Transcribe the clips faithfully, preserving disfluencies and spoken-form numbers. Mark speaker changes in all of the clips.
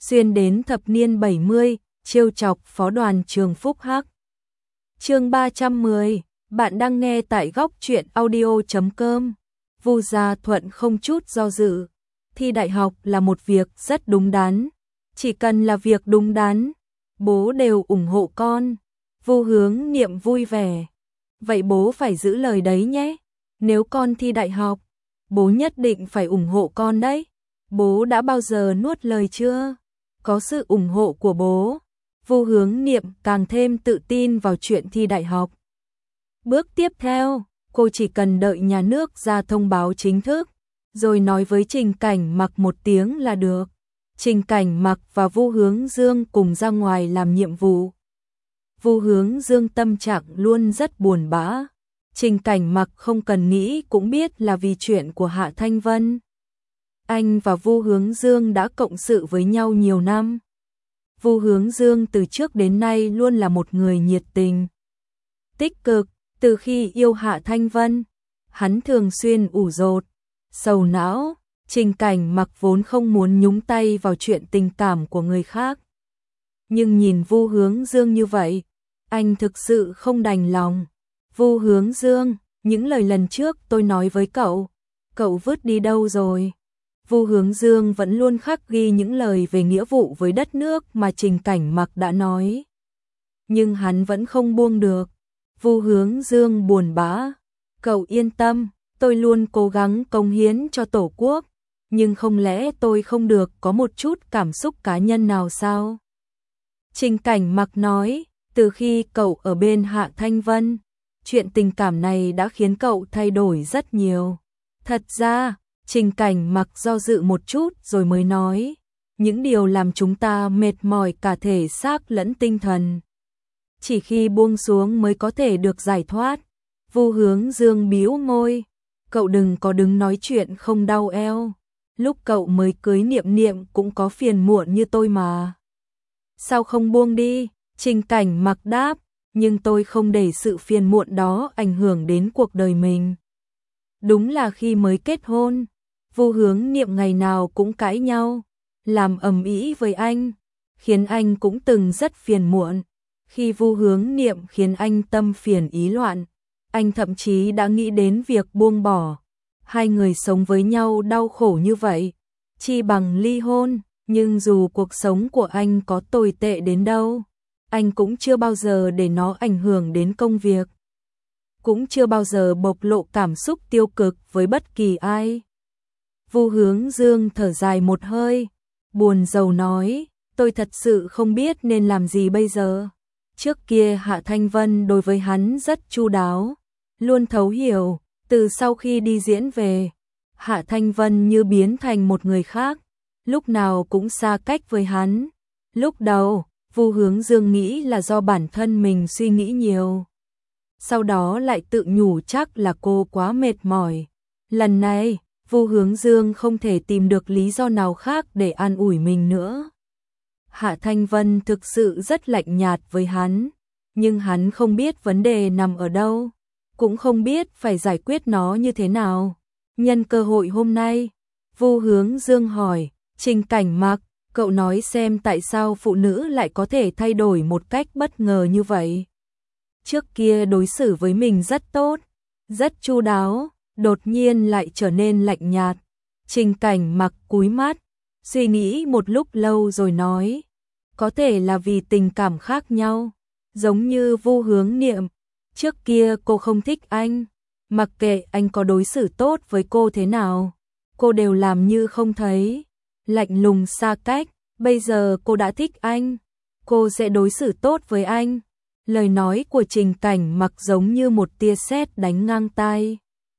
Speaker 1: xuyên đến thập niên bảy mươi, trêu chọc phó đoàn trường Phúc Hắc. Chương ba trăm mười, bạn đang nghe tại góc truyện audio chấm com. Vu Gia Thuận không chút do dự, thi đại học là một việc rất đúng đắn, chỉ cần là việc đúng đắn, bố đều ủng hộ con. Vu Hướng Niệm vui vẻ. Vậy bố phải giữ lời đấy nhé, nếu con thi đại học, bố nhất định phải ủng hộ con đấy. Bố đã bao giờ nuốt lời chưa? Có sự ủng hộ của bố, Vu Hướng Niệm càng thêm tự tin vào chuyện thi đại học. Bước tiếp theo, cô chỉ cần đợi nhà nước ra thông báo chính thức, rồi nói với Trình Cảnh Mặc một tiếng là được. Trình Cảnh Mặc và Vu Hướng Dương cùng ra ngoài làm nhiệm vụ. Vu Hướng Dương tâm trạng luôn rất buồn bã. Trình Cảnh Mặc không cần nghĩ cũng biết là vì chuyện của Hạ Thanh Vân. Anh và Vu Hướng Dương đã cộng sự với nhau nhiều năm. Vu Hướng Dương từ trước đến nay luôn là một người nhiệt tình, tích cực. Từ khi yêu Hạ Thanh Vân, hắn thường xuyên ủ rột, sầu não. Trình Cảnh Mặc vốn không muốn nhúng tay vào chuyện tình cảm của người khác, nhưng nhìn Vu Hướng Dương như vậy, anh thực sự không đành lòng. Vu Hướng Dương, những lời lần trước tôi nói với cậu, cậu vứt đi đâu rồi? Vu Hướng Dương vẫn luôn khắc ghi những lời về nghĩa vụ với đất nước mà Trình Cảnh Mặc đã nói, nhưng hắn vẫn không buông được. Vu Hướng Dương buồn bã. Cậu yên tâm, tôi luôn cố gắng cống hiến cho Tổ quốc, nhưng không lẽ tôi không được có một chút cảm xúc cá nhân nào sao? Trình Cảnh Mặc nói, từ khi cậu ở bên Hạ Thanh Vân, chuyện tình cảm này đã khiến cậu thay đổi rất nhiều. Thật ra, Trình Cảnh Mặc do dự một chút rồi mới nói, những điều làm chúng ta mệt mỏi cả thể xác lẫn tinh thần, chỉ khi buông xuống mới có thể được giải thoát. Vu Hướng Dương bĩu môi, cậu đừng có đứng nói chuyện không đau eo. Lúc cậu mới cưới Niệm Niệm cũng có phiền muộn như tôi mà. Sao không buông đi? Trình Cảnh Mặc đáp, nhưng tôi không để sự phiền muộn đó ảnh hưởng đến cuộc đời mình. Đúng là khi mới kết hôn, Vu Hướng Niệm ngày nào cũng cãi nhau, làm ầm ĩ với anh, khiến anh cũng từng rất phiền muộn. Khi Vu Hướng Niệm khiến anh tâm phiền ý loạn, anh thậm chí đã nghĩ đến việc buông bỏ. Hai người sống với nhau đau khổ như vậy, chi bằng ly hôn. Nhưng dù cuộc sống của anh có tồi tệ đến đâu, anh cũng chưa bao giờ để nó ảnh hưởng đến công việc, cũng chưa bao giờ bộc lộ cảm xúc tiêu cực với bất kỳ ai. Vu Hướng Dương thở dài một hơi, buồn rầu nói, tôi thật sự không biết nên làm gì bây giờ. Trước kia Hạ Thanh Vân đối với hắn rất chu đáo, luôn thấu hiểu. Từ sau khi đi diễn về, Hạ Thanh Vân như biến thành một người khác, lúc nào cũng xa cách với hắn. Lúc đầu, Vu Hướng Dương nghĩ là do bản thân mình suy nghĩ nhiều, sau đó lại tự nhủ chắc là cô quá mệt mỏi. Lần này, Vu Hướng Dương không thể tìm được lý do nào khác để an ủi mình nữa. Hạ Thanh Vân thực sự rất lạnh nhạt với hắn, nhưng hắn không biết vấn đề nằm ở đâu, cũng không biết phải giải quyết nó như thế nào. Nhân cơ hội hôm nay, Vu Hướng Dương hỏi, Trình Cảnh Mặc, cậu nói xem tại sao phụ nữ lại có thể thay đổi một cách bất ngờ như vậy. Trước kia đối xử với mình rất tốt, rất chu đáo, đột nhiên lại trở nên lạnh nhạt. Trình Cảnh Mặc cúi mắt, suy nghĩ một lúc lâu rồi nói, có thể là vì tình cảm khác nhau, giống như Vu Hướng Niệm. Trước kia cô không thích anh, mặc kệ anh có đối xử tốt với cô thế nào, cô đều làm như không thấy, lạnh lùng xa cách. Bây giờ cô đã thích anh, cô sẽ đối xử tốt với anh. Lời nói của Trình Cảnh Mặc giống như một tia sét đánh ngang tai.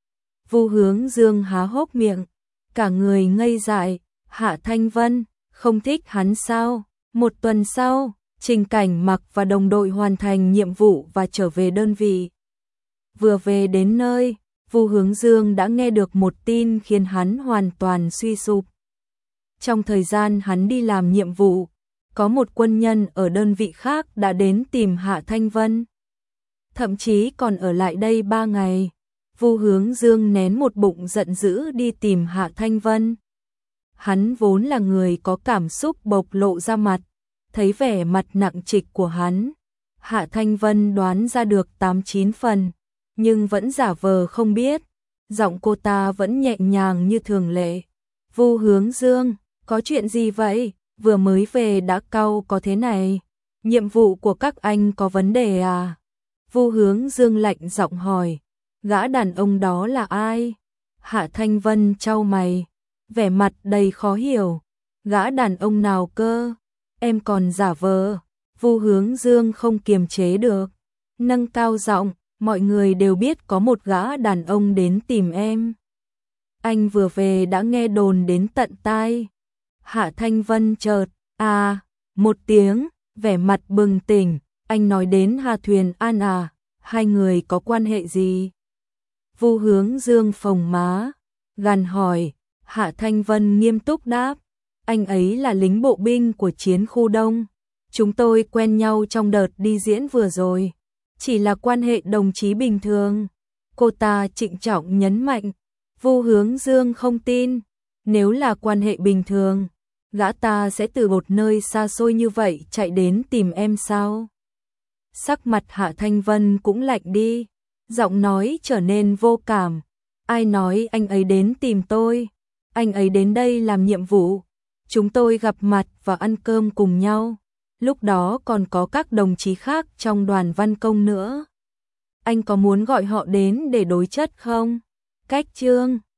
Speaker 1: Vu Hướng Dương há hốc miệng, cả người ngây dại. Hạ Thanh Vân không thích hắn sao? Một tuần sau, Trình Cảnh Mặc và đồng đội hoàn thành nhiệm vụ và trở về đơn vị. Vừa về đến nơi, Vu Hướng Dương đã nghe được một tin khiến hắn hoàn toàn suy sụp. Trong thời gian hắn đi làm nhiệm vụ, có một quân nhân ở đơn vị khác đã đến tìm Hạ Thanh Vân, thậm chí còn ở lại đây ba ngày. Vu Hướng Dương nén một bụng giận dữ đi tìm Hạ Thanh Vân. Hắn vốn là người có cảm xúc bộc lộ ra mặt, thấy vẻ mặt nặng trịch của hắn, Hạ Thanh Vân đoán ra được tám chín phần, nhưng vẫn giả vờ không biết, giọng cô ta vẫn nhẹ nhàng như thường lệ. Vu Hướng Dương, có chuyện gì vậy? Vừa mới về đã cau có thế này, nhiệm vụ của các anh có vấn đề à? Vu Hướng Dương lạnh giọng hỏi, gã đàn ông đó là ai? Hạ Thanh Vân chau mày, vẻ mặt đầy khó hiểu, gã đàn ông nào cơ? Em còn giả vờ. Vu Hướng Dương không kiềm chế được, nâng cao giọng, mọi người đều biết có một gã đàn ông đến tìm em. Anh vừa về đã nghe đồn đến tận tai. Hạ Thanh Vân chợt, à, một tiếng, vẻ mặt bừng tỉnh, anh nói đến Hà Thuyền An à, hai người có quan hệ gì? Vu Hướng Dương phồng má, gằn hỏi. Hạ Thanh Vân nghiêm túc đáp, anh ấy là lính bộ binh của chiến khu Đông. Chúng tôi quen nhau trong đợt đi diễn vừa rồi, chỉ là quan hệ đồng chí bình thường. Cô ta trịnh trọng nhấn mạnh. Vu Hướng Dương không tin, nếu là quan hệ bình thường, gã ta sẽ từ một nơi xa xôi như vậy chạy đến tìm em sao? Sắc mặt Hạ Thanh Vân cũng lạnh đi, giọng nói trở nên vô cảm. Ai nói anh ấy đến tìm tôi? Anh ấy đến đây làm nhiệm vụ. Chúng tôi gặp mặt và ăn cơm cùng nhau. Lúc đó còn có các đồng chí khác trong đoàn văn công nữa. Anh có muốn gọi họ đến để đối chất không? Cách chương